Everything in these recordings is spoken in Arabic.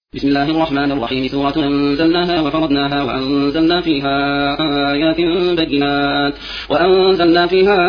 بسم الله الرحمن الرحيم. سورة أنزلناها وفرضناها وأنزلنا فيها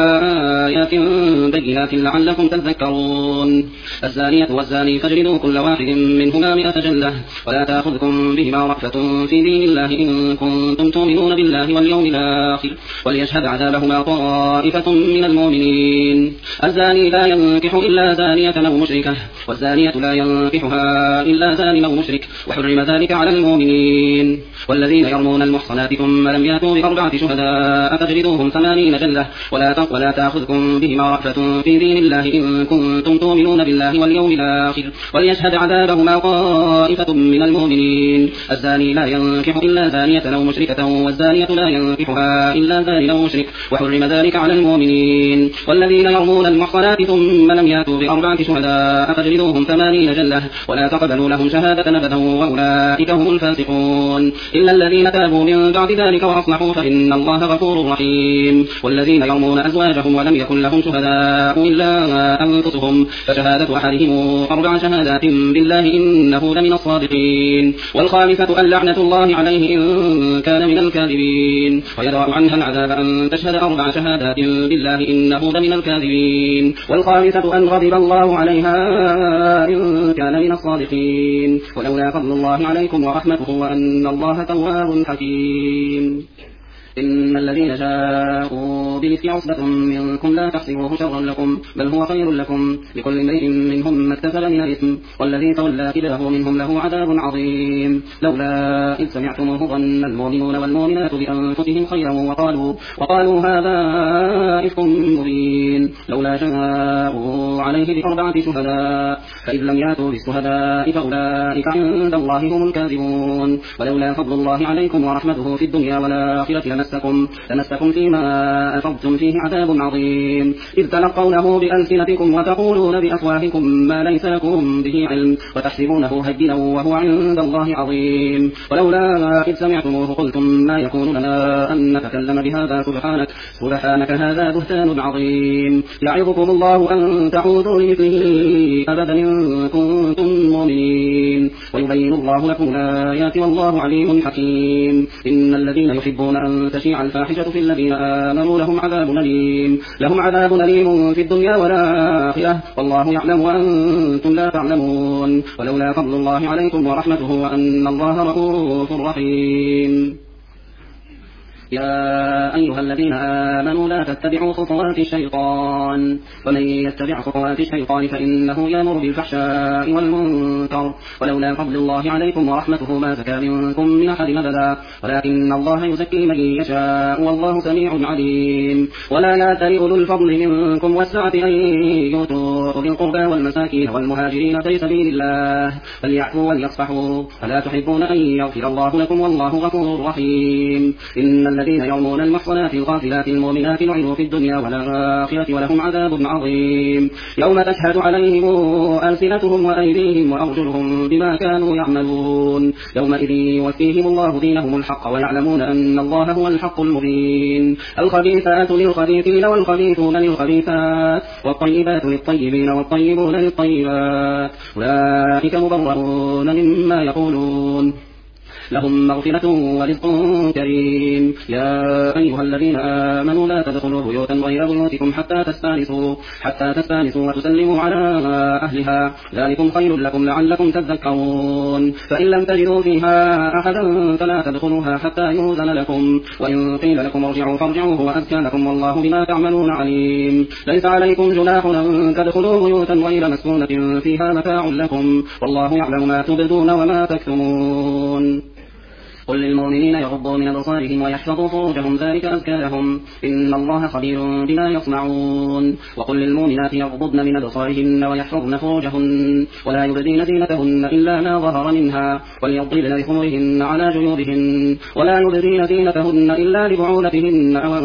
آيات بينات لعلكم تذكرون. الزانية والزاني فاجلدوا كل واحد منهما 100 جلدة ولا تأخذكم بهما رأفة في دين الله إن كنتم تؤمنون بالله واليوم الآخر وليشهد عذابهما طائفة من المؤمنين. الزاني لا ينكح إلا زانية أو مشركة والزانية لا ينكحها إلا زان أو مشرك وحرم ذلك على المؤمنين. والذين يرمون المحصنات ثم لم يأتوا ب4 شهداء فاجلدوهم 80 جلدة ولا تأخذكم بهما رأفة في دين الله إن كنتم تؤمنون بالله واليوم الآخر وليشهد عذابهما طائفة من المؤمنين. الزاني لا ينكح إلا زانية أو مشركة والزانية لا ينكحها إلا زان أو مشرك وحرم ذلك على المؤمنين. والذين يرمون المحصنات ثم لم يأتوا ب4 شهداء فاجلدوهم 80 جلدة ولا تقبلوا لهم شهادة أبدا وأولئك هم الفاسقون. إلا الذين تابوا من بعد ذلك وأصلحوا فإن الله غفور رحيم. والذين يرمون أزواجهم ولم يكن لهم شهداء إلا أنفسهم فشهادة أحدهم 4 شهادات بالله إنه لمن الصادقين. والخامسة أن لعنة الله عليه إن كان من الكاذبين ويدرأ عنها العذاب أن تشهد 4 شهادات بالله إنه لمن الكاذبين. والخامسة أن غضب الله عليها إن كان من الصادقين. ولولا فضل الله عليكم ورحمته وأن الله تواب حكيم. إن الذين جاءوا بالإفك عصبة منكم لا تحسبوه شرا لكم بل هو خير لكم لكل امرئ منهم ما اكتسب من الإثم والذي تولى كبره منهم له عذاب عظيم. لولا إذ سمعتموه ظن المؤمنون والمؤمنات بأنفسهم خيرا وقالوا هذا إفك مبين. لولا جاءوا عليه ب4 شهداء فإذ لم يأتوا بالشهداء فأولئك عند الله هم الكاذبون. ولولا فضل الله عليكم ورحمته في الدنيا والآخرة لمسكم فيما أفضتم فيه عذاب عظيم إذ تلقونه بألسنتكم وتقولون بأفواهكم ما ليس لكم به علم وتحسبونه هينا وهو عند الله عظيم. ولولا إذ سمعتموه قلتم ما يكون لنا أن نتكلم بهذا سبحانك هذا بهتان عظيم. يعظكم الله أن تعودوا لمثله أبدا إن كنتم مؤمنين ويبين الله لكم الآيات والله عليم حكيم. إن الذين يحبون أن تشيع الفاحشة في الذين آمنوا لهم عذاب أليم في الدنيا والآخرة والله يعلم وأنتم لا تعلمون. ولولا فضل الله عليكم ورحمته وأن الله رؤوف رحيم. يا أيها الذين آمنوا لا تتبعوا خطوات الشيطان ومن يتبع خطوات الشيطان فإنه يأمر بالفحشاء والمنكر. ولولا فضل الله عليكم ورحمته ما زكى منكم من أحد أبدا ولكن الله يزكي من يشاء والله سميع عليم. ولا يأتل أولو الفضل منكم والسعة أن يؤتوا أولي القربى والمساكين والمهاجرين في سبيل الله فليعفوا وليصفحوا ألا تحبون أن يغفر الله لكم والله غفور رحيم. إن الذين يرمون المحصنات الغافلات المؤمنات لعنوا في الدنيا والآخرة ولهم عذاب عظيم يوم تشهد عليهم ألسنتهم وأيديهم وأرجلهم بما كانوا يعملون يومئذ يوفيهم الله دينهم الحق ويعلمون أن الله هو الحق المبين. الخبيثات للخبيثين والخبيثون للخبيثات والطيبات للطيبين والطيبون للطيبات أولئك مبرؤون مما يقولون لهم مغفرة ورزق كريم. يا أيها الذين آمنوا لا تدخلوا بيوتا غير بيوتكم حتى تستانسوا وتسلموا على أهلها ذلكم خير لكم لعلكم تذكرون. فإن لم تجدوا فيها أحدا فلا تدخلوها حتى يؤذن لكم وإن قيل لكم ارجعوا فارجعوا هو أزكى لكم والله بما تعملون عليم. ليس عليكم جناح أن تدخلوا بيوتا غير مسكونة فيها متاع لكم والله يعلم ما تبدون وما تكتمون. قل للمؤمنين يغضوا من أبصارهم ويحفظوا فروجهم ذلك أزكى لهم إن الله خبير بما يصنعون. وقل للمؤمنات يغضضن من أبصارهن ويحفظن فروجهن ولا يبدين زينتهن إلا ما ظهر منها وليضربن بخمرهن على جيوبهن ولا يبدين زينتهن إلا لبعولتهن أو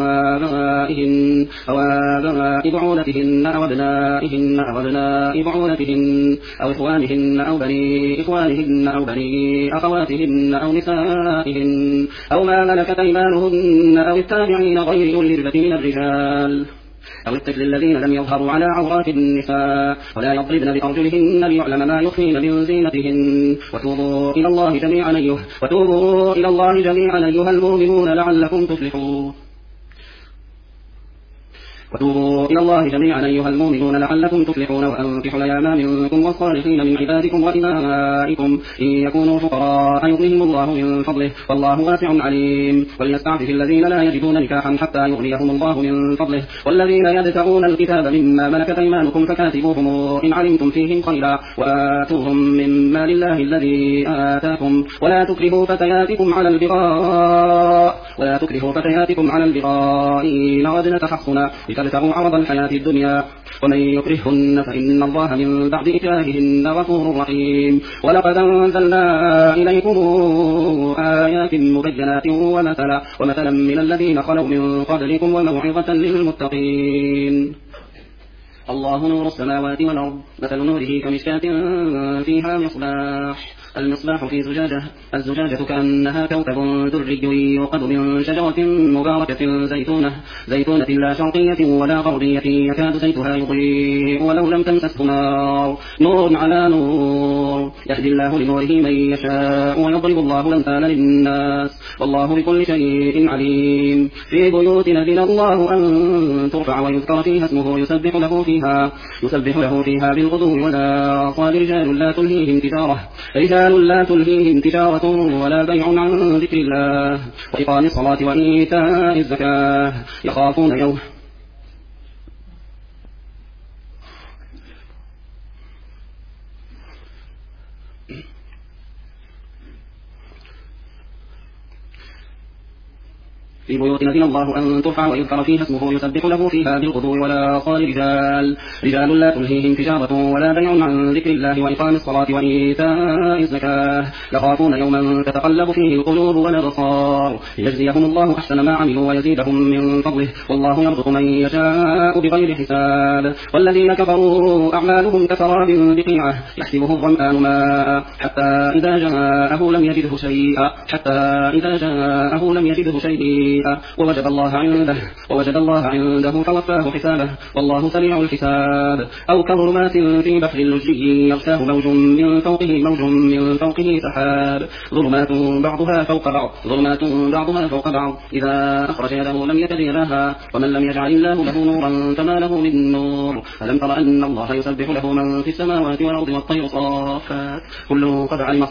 آباء بعولتهن أو أبنائهن أو أبناء بعولتهن أو إخوانهن أو بني إخوانهن أو بني أخواتهن أو نسائهن أو ما ملكت أيمانهن أو التابعين غير أولي الإربة من الرجال أو الطفل الذين لم يظهروا على عورات النساء ولا يضربن بأرجلهن ليعلم ما يخفين من زينتهن وتوبوا إلى الله جميعا أيها المؤمنون لعلكم تفلحون وأنكحوا الأيام منكم والصالحين من عبادكم وإمائكم إن يكونوا فقراء يغنيهم الله من فضله والله واسع عليم وليستعفف الذين لا يجدون نكاحا حتى يغنيهم الله من فضله والذين يبتغون الكتاب مما ملكت أيمانكم فكاتبوهم إن علمتم فيهم خيرا وآتوهم من مال الله الذي آتاكم ولا تكرهوا فتياتكم على البغاء إن أردنا تحصنا لتبتغوا عرض الحياة الدنيا ومن يكرههن فإن الله من بعد إكراههن غفور رحيم ولقد أنزلنا إليكم آيات مبينات ومثلا من الذين خلوا من قبلكم وموعظة للمتقين الله نور السماوات والأرض مثل نوره كمشكاة فيها المصباح في الزجاجة كأنها كوكب دري يوقد من شجرة مباركة زيتونة لا شرقية ولا غربية يكاد زيتها يضيء ولو لم تمسسه نور على نور يهدي الله لنوره من يشاء ويضرب الله الأمثال للناس والله بكل شيء عليم في بيوت أذن الله أن ترفع ويذكر فيها اسمه يسبح له فيها بالغدو والآصال رجال لا تلهيهم تجارة ولا بيع عن ذكر الله وإقام الصلاة وإيتاء الزكاة يخافون يوم في بيوت أذن الله أن ترفع ويذكر فيها اسمه يسبح له فيها بالغدو والآصال رجال لا تلهيهم تجارة ولا بيع عن ذكر الله وإقام الصلاة وإيتاء الزكاة يخافون يوما تتقلب فيه القلوب والأبصار ليجزيهم الله أحسن ما عملوا ويزيدهم من فضله والله يرزق من يشاء بغير حساب والذين كفروا أعمالهم كسراب بقيعة يحسبه الظمآن ماء حتى إذا جاءه لم يجده شيئا ووجد الله عنده فوفاه حسابه والله سريع الحساب أو كظلمات في بحر لجي يغشاه موج من فوقه سحاب ظلمات بعضها فوق بعض إذا أخرج يده لم يكد يراها ومن لم يجعل الله له نورا فما له من نور ألم تر أن الله يسبح له من في السماوات والأرض والطير صافات كل قد علم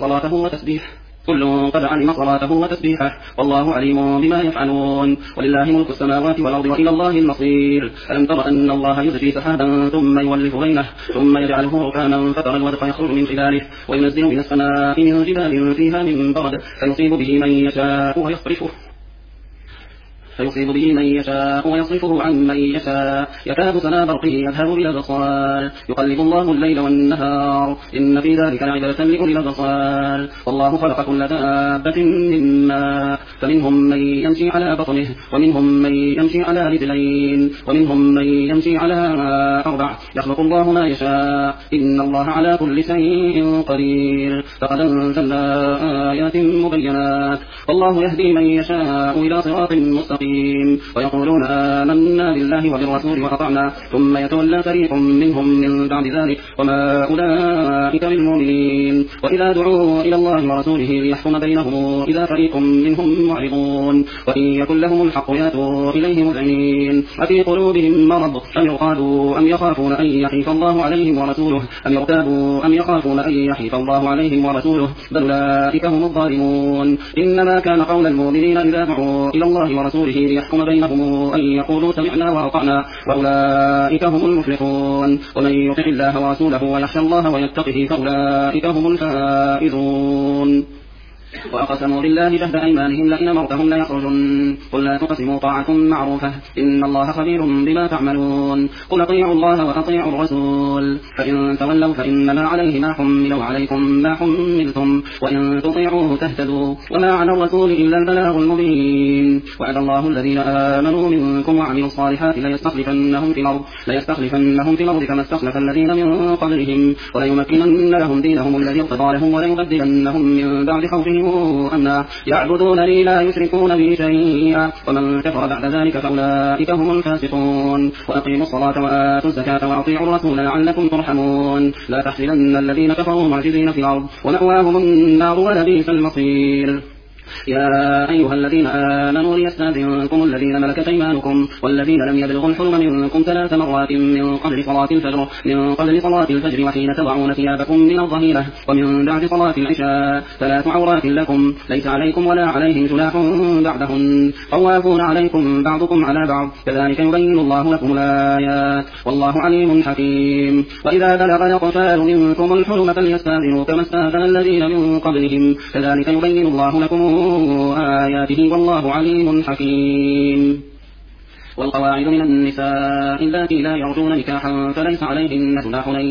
صلاته وتسبيحه والله عليم بما يفعلون ولله ملك السماوات والأرض وإلى الله المصير ألم تر أن الله يزجي سحابا ثم يولف بينه ثم يجعله ركاما فترى الودق يخرج من خلاله وينزل من السماء من جبال فيها من برد فيصيب به من يشاء ويصرفه عن من يشاء يكاد سنا برقه يذهب بالأبصار يقلب الله الليل والنهار إن في ذلك لعبرة لأولي الأبصار والله خلق كل دابة من ماء فمنهم من يمشي على بطنه ومنهم من يمشي على رجلين ومنهم من يمشي على 4 يخلق الله ما يشاء إن الله على كل شيء قدير فقد أنزلنا آيات مبينات والله يهدي من يشاء إلى صراط مستقيم ويقولون آمنا بالله وبالرسول وأطعنا ثم يتولى فريق منهم من بعد ذلك وما أولئك بالمؤمنين وإذا دعوا إلى الله ورسوله ليحكم بينهم إذا فريق منهم معرضون وإن يكن لهم الحق يأتوا إليه مذعنين أفي قلوبهم مرض أم يرتابوا أم يخافون أن يحيف الله عليهم ورسوله بل أولئك هم الظالمون إنما كان قول المؤمنين إذا دعوا إلى الله ورسوله ليحكم بينهم أن يقولوا سمعنا وأطعنا وأولئك هم المفلحون ومن يطع الله ورسوله ويخشى الله ويتقه فأولئك هم الفائزون وأقسموا بالله جهد أيمانهم لئن أمرتهم ليخرجن قل لا تقسموا طاعة معروفة إن الله خبير بما تعملون قل أطيعوا الله وأطيعوا الرسول فإن تولوا فإنما عليه ما حمل وعليكم ما حملتم وإن تطيعوه تهتدوا وما على الرسول إلا البلاغ المبين وعد الله الذين آمنوا منكم وعملوا الصالحات ليستخلفنهم في الأرض كما استخلف الذين من قبلهم وليمكنن لهم دينهم الذي ارتضى لهم وليبدلنهم من بعد خوفهم عليهم أمنا يعبدونني لا يشركون بي شيئا ومن كفر بعد ذلك فأولئك هم الفاسقون وأقيموا الصلاة وآتوا الزكاة وأطيعوا الرسول لعلكم ترحمون لا تحسبن الذين كفروا معجزين في الأرض ومأواهم النار ولبئس المصير يا أيها الذين آمنوا ليستأذنكم الذين ملكت أيمانكم والذين لم يبلغوا الحلم منكم 3 مرات من قبل صلاة الفجر وحين تضعون ثيابكم من الظهيرة ومن بعد صلاة العشاء 3 عورات لكم ليس عليكم ولا عليهم جناح بعدهن طوافون عليكم بعضكم على بعض كذلك يبين الله لكم الآيات والله عليم حكيم وإذا بلغ الأطفال منكم الحلم فليستأذنوا كما استأذن الذين من قبلهم كذلك يبين الله لكم آياته والله عليم حكيم والقواعد من النساء اللاتي لا يرجون نكاحا فليس عليهن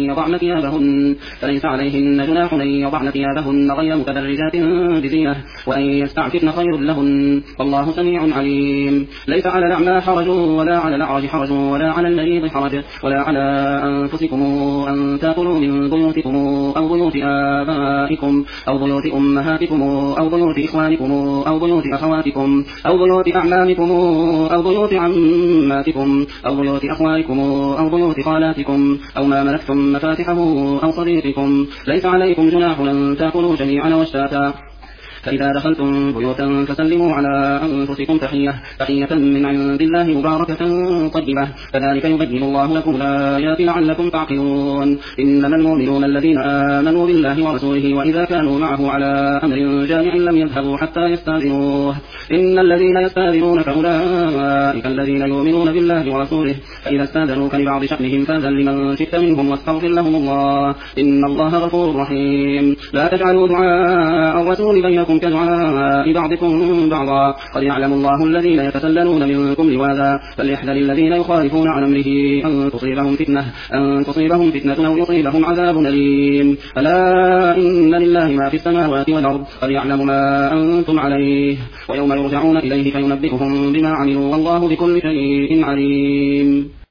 جناح أن يضعن ثيابهن غير متبرجات بزينة وأن يستعففن خير لهن والله سميع عليم ليس على الأعمى حرج ولا على الأعرج حرج ولا على المريض حرج ولا على أنفسكم أن تأكلوا من بيوتكم أو بيوت آبائكم أو بيوت أمهاتكم أو بيوت إخوانكم أو بيوت أخواتكم أو بيوت أعمامكم أو بيوت عماتكم أو بيوت أخوالكم أو بيوت خالاتكم أو ما ملكتم مفاتحه أو صديقكم ليس عليكم جناح أن تأكلوا جميعا واشتاتا فإذا دخلتم بيوتا فسلموا على أنفسكم تحية من عند الله مباركة طيبة كذلك يبين الله لكم الآيات لعلكم تعقلون إنما المؤمنون الذين آمنوا بالله ورسوله وإذا كانوا معه على أمر جامع لم يذهبوا حتى يستأذنوه إن الذين يستأذنونك أولئك الذين يؤمنون بالله ورسوله فإذا استأذنوك لبعض شأنهم فأذن لمن شئت منهم واستغفر لهم الله إن الله غفور رحيم لا تجعلوا دعاء الرسول بينكم كدعاء بعضكم بعضا قد يعلم الله الذين يتسللون منكم لواذا فليحذر الذين يخالفون عن أمره أن تصيبهم فتنة أو يصيبهم عذاب أليم ألا إن لله ما في السماوات والأرض قد يعلم ما أنتم عليه ويوم يرجعون إليه فينبئهم بما عملوا والله بكل شيء عليم